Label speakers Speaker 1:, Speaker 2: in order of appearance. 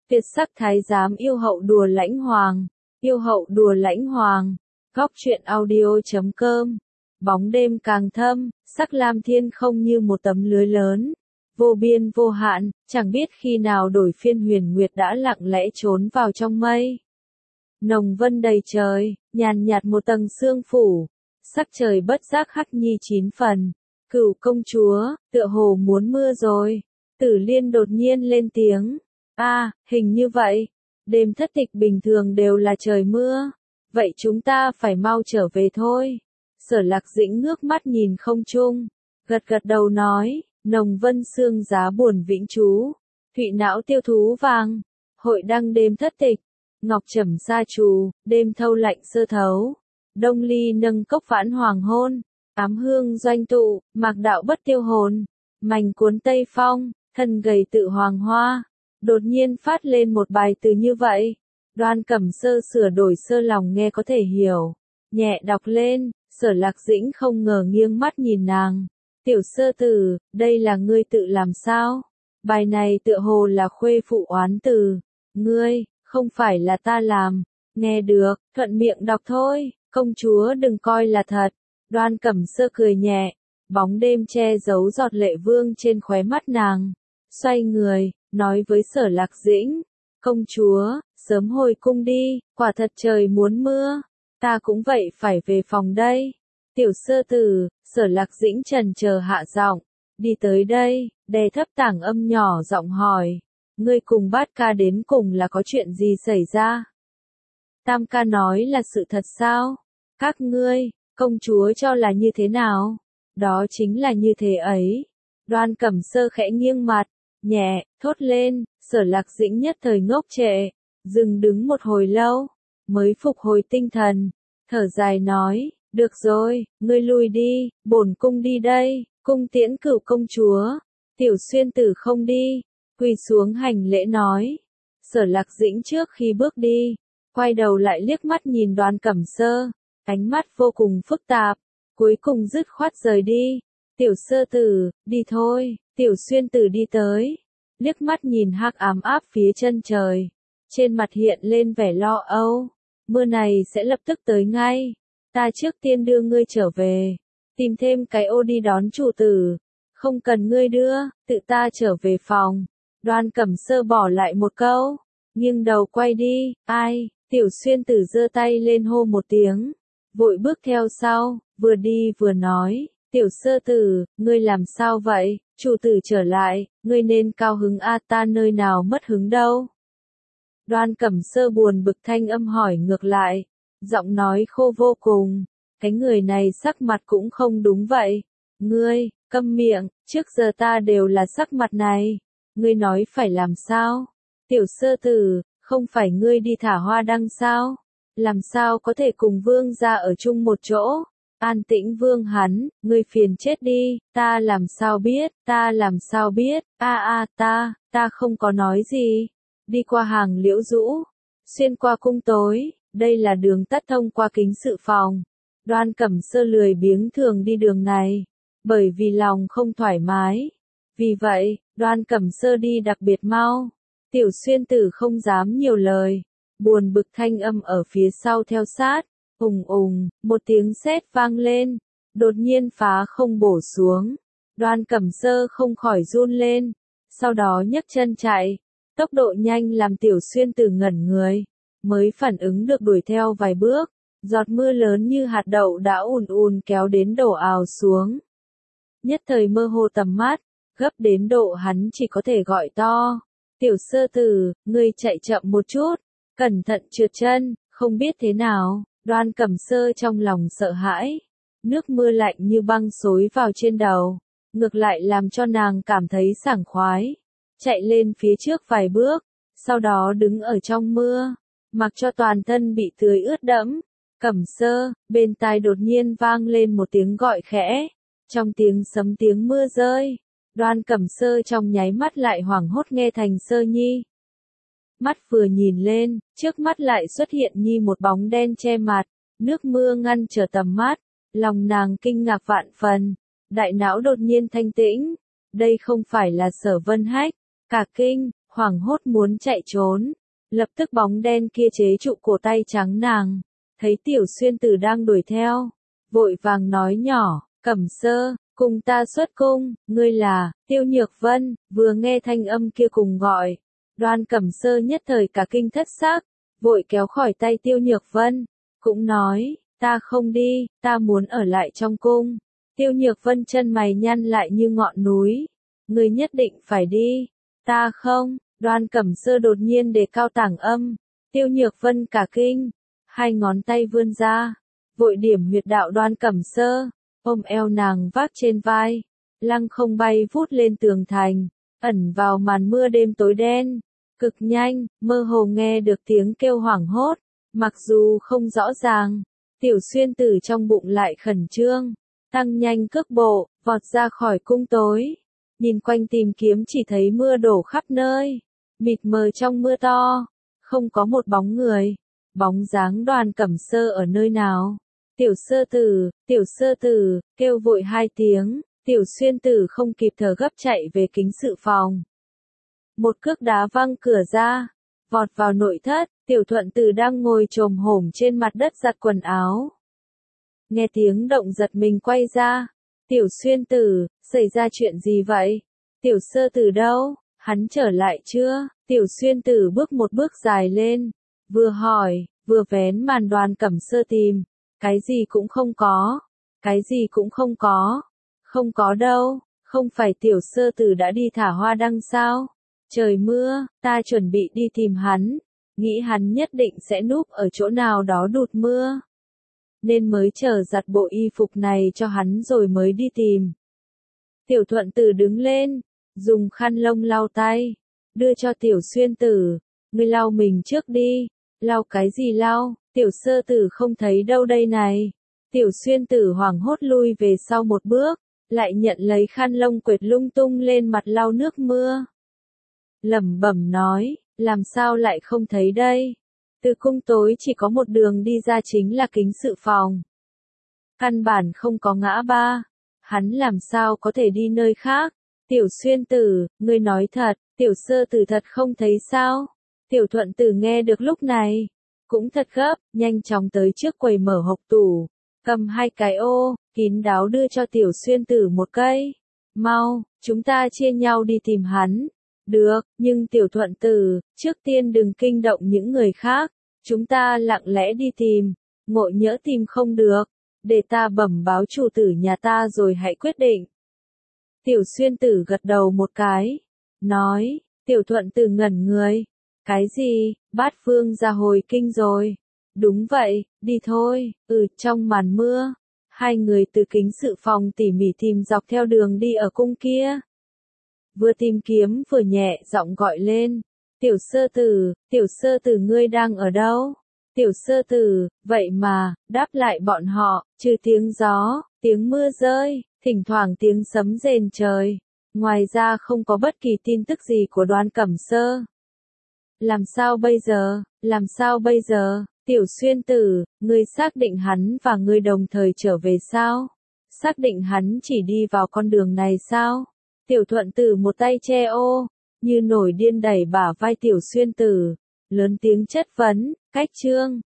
Speaker 1: Tuyệt sắc thái giám yêu hậu đùa lãnh hoàng. Yêu hậu đùa lãnh hoàng. Góc truyện audio.com. Bóng đêm càng thâm, sắc lam thiên không như một tấm lưới lớn. Vô biên vô hạn, chẳng biết khi nào đổi phiên huyền nguyệt đã lặng lẽ trốn vào trong mây. Nồng vân đầy trời, nhàn nhạt một tầng sương phủ. Sắc trời bất giác hắc nhi 9 phần. Cửu công chúa, tựa hồ muốn mưa rồi. Tử Liên đột nhiên lên tiếng. Hình như vậy. Đêm thất tịch bình thường đều là trời mưa. Vậy chúng ta phải mau trở về thôi. Sở Lạc Dĩnh ngước mắt nhìn không trung. Gật gật đầu nói, nồng vân sương giá buồn vĩnh trú. Thụy não tiêu thú vàng. Hội đăng đêm thất tịch. Ngọc trầm sa trù, đêm thâu lạnh sơ thấu. Đông ly nâng cốc vãn hoàng hôn. Ám hương doanh tụ, mạc đạo bất tiêu hồn. Mành cuốn tây phong, thân gầy tự hoàng hoa. Đột nhiên phát lên một bài từ như vậy. Đoan Cẩm Sơ sửa đổi sơ lòng nghe có thể hiểu. Nhẹ đọc lên, Sở Lạc Dĩnh không ngờ nghiêng mắt nhìn nàng. Tiểu sơ tử, đây là ngươi tự làm sao? Bài này tựa hồ là khuê phụ oán từ. Ngươi, không phải là ta làm. Nghe được, thuận miệng đọc thôi, công chúa đừng coi là thật. Đoan Cẩm Sơ cười nhẹ, bóng đêm che giấu giọt lệ vương trên khóe mắt nàng. Xoay người, nói với Sở Lạc Dĩnh, công chúa, sớm hồi cung đi, quả thật trời muốn mưa, ta cũng vậy phải về phòng đây. Tiểu sơ tử, Sở Lạc Dĩnh trần chờ hạ giọng, đi tới đây, đè thấp tảng âm nhỏ giọng hỏi, ngươi cùng Bát ca đến cùng là có chuyện gì xảy ra? Tam ca nói là sự thật sao? Các ngươi, công chúa cho là như thế nào? Đó chính là như thế ấy. Đoan Cẩm Sơ khẽ nghiêng mặt, nhẹ, thốt lên, Sở Lạc Dĩnh nhất thời ngốc trệ, dừng đứng một hồi lâu, mới phục hồi tinh thần, thở dài nói, được rồi, ngươi lui đi, bổn cung đi đây, cung tiễn cửu công chúa. Tiểu Xuyên Tử không đi, quỳ xuống hành lễ nói. Sở Lạc Dĩnh trước khi bước đi, quay đầu lại liếc mắt nhìn Đoan Cẩm Sơ, ánh mắt vô cùng phức tạp, cuối cùng dứt khoát rời đi. Tiểu sơ tử, đi thôi. Tiểu Xuyên Tử đi tới, liếc mắt nhìn hắc ám áp phía chân trời, trên mặt hiện lên vẻ lo âu, mưa này sẽ lập tức tới ngay, ta trước tiên đưa ngươi trở về, tìm thêm cái ô đi đón chủ tử, không cần ngươi đưa, tự ta trở về phòng. Đoan Cẩm Sơ bỏ lại một câu, nghiêng đầu quay đi, ai? Tiểu Xuyên Tử giơ tay lên hô một tiếng, vội bước theo sau, vừa đi vừa nói, tiểu sơ tử, ngươi làm sao vậy? Chủ tử trở lại, ngươi nên cao hứng ta nơi nào mất hứng đâu. Đoan Cẩm Sơ buồn bực thanh âm hỏi ngược lại, giọng nói khô vô cùng, cái người này sắc mặt cũng không đúng vậy. Ngươi, câm miệng, trước giờ ta đều là sắc mặt này, ngươi nói phải làm sao? Tiểu sơ tử, không phải ngươi đi thả hoa đăng sao? Làm sao có thể cùng vương gia ở chung một chỗ? An Tĩnh Vương hắn, ngươi phiền chết đi, ta làm sao biết, ta không có nói gì. Đi qua hàng Liễu Dũ, xuyên qua cung tối, đây là đường tắt thông qua kính sự phòng. Đoan Cẩm Sơ lười biếng thường đi đường này, bởi vì lòng không thoải mái. Vì vậy, Đoan Cẩm Sơ đi đặc biệt mau. Tiểu Xuyên Tử không dám nhiều lời, buồn bực thanh âm ở phía sau theo sát. Một tiếng sét vang lên, đột nhiên phá không bổ xuống. Đoan Cẩm Sơ không khỏi run lên, sau đó nhấc chân chạy, tốc độ nhanh làm Tiểu Xuyên Tử ngẩn người, mới phản ứng được đuổi theo vài bước, giọt mưa lớn như hạt đậu đã ùn ùn kéo đến đổ ào xuống. Nhất thời mơ hồ tầm mắt, gấp đến độ hắn chỉ có thể gọi to, Tiểu sơ tử, ngươi chạy chậm một chút, cẩn thận trượt chân, không biết thế nào. Đoan Cẩm Sơ trong lòng sợ hãi, nước mưa lạnh như băng xối vào trên đầu, ngược lại làm cho nàng cảm thấy sảng khoái. Chạy lên phía trước vài bước, sau đó đứng ở trong mưa, mặc cho toàn thân bị tưới ướt đẫm. Cẩm Sơ, bên tai đột nhiên vang lên một tiếng gọi khẽ, trong tiếng sấm tiếng mưa rơi. Đoan Cẩm Sơ trong nháy mắt lại hoảng hốt nghe thành Sơ Nhi. Mắt vừa nhìn lên, trước mắt lại xuất hiện như một bóng đen che mặt, nước mưa ngăn trở tầm mắt, lòng nàng kinh ngạc vạn phần, đại não đột nhiên thanh tĩnh, đây không phải là Sở Vân Hách, cả kinh, hoảng hốt muốn chạy trốn. Lập tức bóng đen kia chế trụ cổ tay trắng nàng. Thấy Tiểu Xuyên Tử đang đuổi theo. Vội vàng nói nhỏ, Cẩm Sơ, cùng ta xuất cung, ngươi là, Tiêu Nhược Vân, vừa nghe thanh âm kia cùng gọi. Đoan Cẩm Sơ nhất thời cả kinh thất xác, vội kéo khỏi tay Tiêu Nhược Vân, cũng nói, ta không đi, ta muốn ở lại trong cung. Tiêu Nhược Vân chân mày nhăn lại như ngọn núi, ngươi nhất định phải đi, ta không. Đoan Cẩm Sơ đột nhiên đề cao tảng âm, Tiêu Nhược Vân cả kinh, hai ngón tay vươn ra, vội điểm huyệt đạo Đoan Cẩm Sơ, ôm eo nàng vác trên vai, lăng không bay vút lên tường thành, ẩn vào màn mưa đêm tối đen, cực nhanh, mơ hồ nghe được tiếng kêu hoảng hốt, mặc dù không rõ ràng, Tiểu Xuyên Tử trong bụng lại khẩn trương, tăng nhanh cước bộ, vọt ra khỏi cung tối, nhìn quanh tìm kiếm chỉ thấy mưa đổ khắp nơi, mịt mờ trong mưa to, không có một bóng người, bóng dáng Đoan Cẩm Sơ ở nơi nào. Tiểu Sơ Tử, kêu vội hai tiếng, Tiểu Xuyên Tử không kịp thở gấp chạy về kính sự phòng. Một cước đá văng cửa ra, vọt vào nội thất, Tiểu Thuận Tử đang ngồi chồm hổm trên mặt đất giặt quần áo. Nghe tiếng động giật mình quay ra, Tiểu Xuyên Tử, xảy ra chuyện gì vậy? Tiểu Sơ Tử đâu? Hắn trở lại chưa? Tiểu Xuyên Tử bước một bước dài lên, vừa hỏi, vừa vén màn Đoan Cẩm Sơ tìm. Cái gì cũng không có. Cái gì cũng không có. Không có đâu, không phải Tiểu Sơ Tử đã đi thả hoa đăng sao? Trời mưa, ta chuẩn bị đi tìm hắn. Nghĩ hắn nhất định sẽ núp ở chỗ nào đó đụt mưa. Nên mới chờ giặt bộ y phục này cho hắn rồi mới đi tìm. Tiểu Thuận Tử đứng lên, dùng khăn lông lau tay, đưa cho Tiểu Xuyên Tử. Ngươi lau mình trước đi. Lau cái gì lau? Tiểu Sơ Tử không thấy đâu đây này. Tiểu Xuyên Tử hoảng hốt lui về sau một bước, lại nhận lấy khăn lông quệt lung tung lên mặt lau nước mưa. Lẩm bẩm nói, làm sao lại không thấy đây? Từ cung tối chỉ có một đường đi ra chính là kính sự phòng. Căn bản không có ngã ba. Hắn làm sao có thể đi nơi khác? Tiểu Xuyên Tử, ngươi nói thật, Tiểu Sơ Tử thật không thấy sao? Tiểu Thuận Tử nghe được lúc này, cũng thật gấp, nhanh chóng tới trước quầy mở hộc tủ, cầm hai cái ô, kín đáo đưa cho Tiểu Xuyên Tử một cây. Mau, chúng ta chia nhau đi tìm hắn. Được, nhưng Tiểu Thuận Tử, trước tiên đừng kinh động những người khác. Chúng ta lặng lẽ đi tìm, ngộ nhỡ tìm không được, để ta bẩm báo chủ tử nhà ta rồi hãy quyết định. Tiểu Xuyên Tử gật đầu một cái, nói, Tiểu Thuận Tử ngẩn người. Cái gì, Bát Phương ra hồi kinh rồi. Đúng vậy, đi thôi. Trong màn mưa, hai người từ kính sự phòng tỉ mỉ tìm dọc theo đường đi ở cung kia. Vừa tìm kiếm vừa nhẹ giọng gọi lên. Tiểu Sơ Tử ngươi đang ở đâu? Tiểu Sơ Tử, vậy mà, đáp lại bọn họ, trừ tiếng gió, tiếng mưa rơi, thỉnh thoảng tiếng sấm rền trời. Ngoài ra không có bất kỳ tin tức gì của Đoan Cẩm Sơ. Làm sao bây giờ? Tiểu Xuyên Tử, ngươi xác định hắn và ngươi đồng thời trở về sao? Xác định hắn chỉ đi vào con đường này sao? Tiểu Thuận Tử một tay che ô, như nổi điên đẩy bả vai Tiểu Xuyên Tử, lớn tiếng chất vấn, cách trương,